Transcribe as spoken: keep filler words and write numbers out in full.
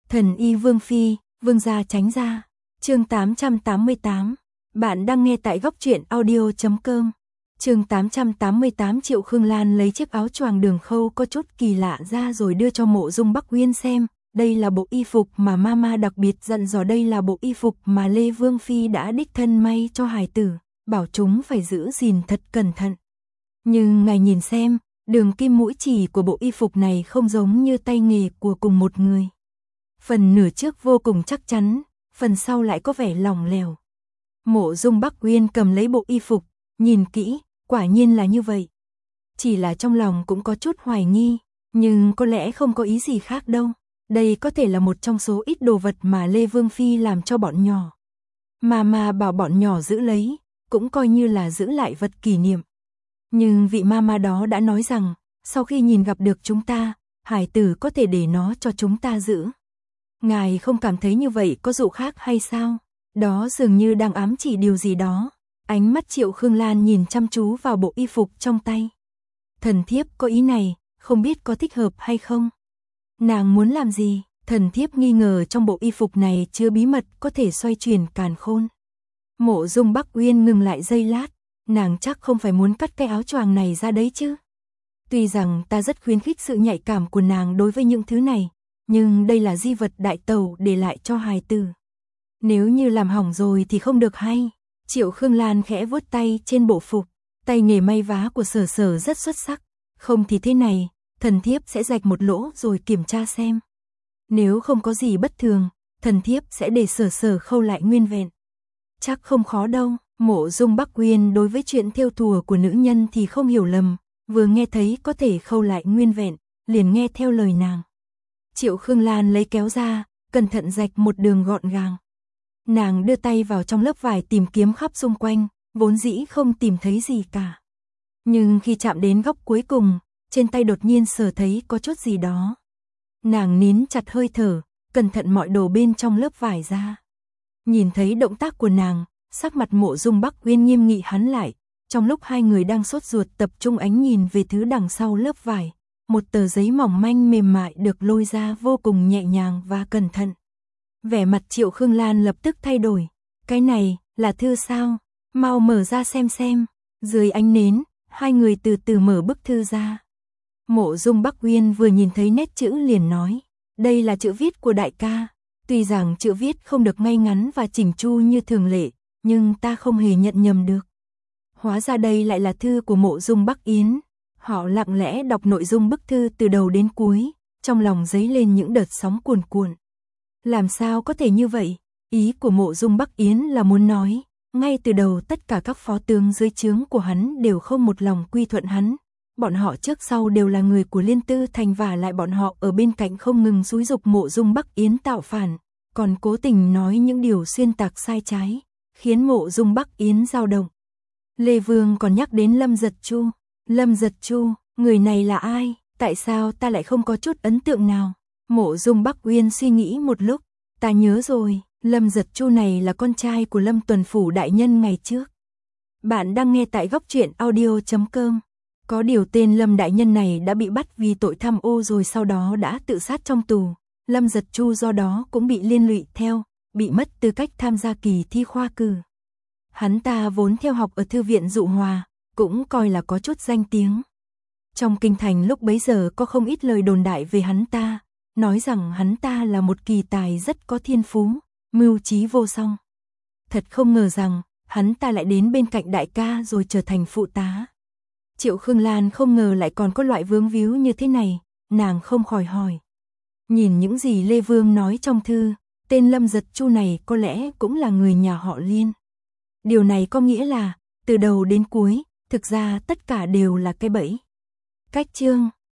Thần y Vương Phi, Vương gia tránh ra. Chương tám trăm tám mươi tám. Bạn đang nghe tại góc truyện audio chấm com. Chương tám trăm tám mươi tám. Triệu Khương Lan lấy chiếc áo choàng đường khâu có chút kỳ lạ ra rồi đưa cho Mộ Dung Bắc Uyên xem. Đây là bộ y phục mà mama đặc biệt dặn dò, đây là bộ y phục mà Lê Vương Phi đã đích thân may cho hài tử, bảo chúng phải giữ gìn thật cẩn thận. Nhưng ngài nhìn xem, đường kim mũi chỉ của bộ y phục này không giống như tay nghề của cùng một người. Phần nửa trước vô cùng chắc chắn, phần sau lại có vẻ lỏng lẻo. Mộ Dung Bắc Uyên cầm lấy bộ y phục, nhìn kỹ, quả nhiên là như vậy. Chỉ là trong lòng cũng có chút hoài nghi, nhưng có lẽ không có ý gì khác đâu. Đây có thể là một trong số ít đồ vật mà Lê Vương Phi làm cho bọn nhỏ. Mama bảo bọn nhỏ giữ lấy, cũng coi như là giữ lại vật kỷ niệm. Nhưng vị mama đó đã nói rằng, sau khi nhìn gặp được chúng ta, hải tử có thể để nó cho chúng ta giữ. Ngài không cảm thấy như vậy có dụ khác hay sao? Đó dường như đang ám chỉ điều gì đó. Ánh mắt Triệu Khương Lan nhìn chăm chú vào bộ y phục trong tay. Thần thiếp có ý này, không biết có thích hợp hay không? Nàng muốn làm gì? Thần thiếp nghi ngờ trong bộ y phục này chứa bí mật có thể xoay chuyển càn khôn. Mộ Dung Bắc Uyên ngừng lại giây lát, nàng chắc không phải muốn cắt cái áo choàng này ra đấy chứ? Tuy rằng ta rất khuyến khích sự nhạy cảm của nàng đối với những thứ này, nhưng đây là di vật đại tẩu để lại cho hài tử. Nếu như làm hỏng rồi thì không được hay. Triệu Khương Lan khẽ vuốt tay trên bộ phục, tay nghề may vá của Sở Sở rất xuất sắc, không thì thế này, thần thiếp sẽ rạch một lỗ rồi kiểm tra xem. Nếu không có gì bất thường, thần thiếp sẽ để Sở Sở khâu lại nguyên vẹn. Chắc không khó đâu. Mộ Dung Bắc Uyên đối với chuyện thêu thùa của nữ nhân thì không hiểu lầm, vừa nghe thấy có thể khâu lại nguyên vẹn, liền nghe theo lời nàng. Triệu Khương Lan lấy kéo ra, cẩn thận rạch một đường gọn gàng. Nàng đưa tay vào trong lớp vải tìm kiếm khắp xung quanh, vốn dĩ không tìm thấy gì cả. Nhưng khi chạm đến góc cuối cùng, trên tay đột nhiên sờ thấy có chút gì đó. Nàng nín chặt hơi thở, cẩn thận mọi đồ bên trong lớp vải ra. Nhìn thấy động tác của nàng, sắc mặt Mộ Dung Bắc Uyên nghiêm nghị hắn lại. Trong lúc hai người đang sốt ruột tập trung ánh nhìn về thứ đằng sau lớp vải, một tờ giấy mỏng manh mềm mại được lôi ra vô cùng nhẹ nhàng và cẩn thận. Vẻ mặt Triệu Khương Lan lập tức thay đổi. Cái này, là thư sao? Mau mở ra xem xem. Dưới ánh nến, hai người từ từ mở bức thư ra. Mộ Dung Bắc Uyên vừa nhìn thấy nét chữ liền nói. Đây là chữ viết của đại ca. Tuy rằng chữ viết không được ngay ngắn và chỉnh chu như thường lệ, nhưng ta không hề nhận nhầm được. Hóa ra đây lại là thư của Mộ Dung Bắc Yến. Họ lặng lẽ đọc nội dung bức thư từ đầu đến cuối, trong lòng dấy lên những đợt sóng cuồn cuộn. Làm sao có thể như vậy? Ý của Mộ Dung Bắc Yến là muốn nói, ngay từ đầu tất cả các phó tướng dưới trướng của hắn đều không một lòng quy thuận hắn. Bọn họ trước sau đều là người của Liên Tư Thành và lại bọn họ ở bên cạnh không ngừng xúi giục Mộ Dung Bắc Yến tạo phản, còn cố tình nói những điều xuyên tạc sai trái, khiến Mộ Dung Bắc Yến dao động. Lê Vương còn nhắc đến Lâm Giật Chu. Lâm Giật Chu, người này là ai? Tại sao ta lại không có chút ấn tượng nào? Mộ Dung Bắc Uyên suy nghĩ một lúc, ta nhớ rồi, Lâm Giật Chu này là con trai của Lâm Tuần Phủ đại nhân ngày trước. Bạn đang nghe tại góc truyện audio chấm com. Có điều tên Lâm đại nhân này đã bị bắt vì tội tham ô rồi sau đó đã tự sát trong tù. Lâm Giật Chu do đó cũng bị liên lụy theo, bị mất tư cách tham gia kỳ thi khoa cử. Hắn ta vốn theo học ở thư viện Dụ Hòa, cũng coi là có chút danh tiếng. Trong kinh thành lúc bấy giờ có không ít lời đồn đại về hắn ta, nói rằng hắn ta là một kỳ tài rất có thiên phú, mưu trí vô song. Thật không ngờ rằng, hắn ta lại đến bên cạnh đại ca rồi trở thành phụ tá. Triệu Khương Lan không ngờ lại còn có loại vướng víu như thế này, nàng không khỏi hỏi. Nhìn những gì Lê Vương nói trong thư, tên Lâm Giật Chu này có lẽ cũng là người nhà họ Liên. Điều này có nghĩa là, từ đầu đến cuối, thực ra tất cả đều là cái bẫy. Cách chương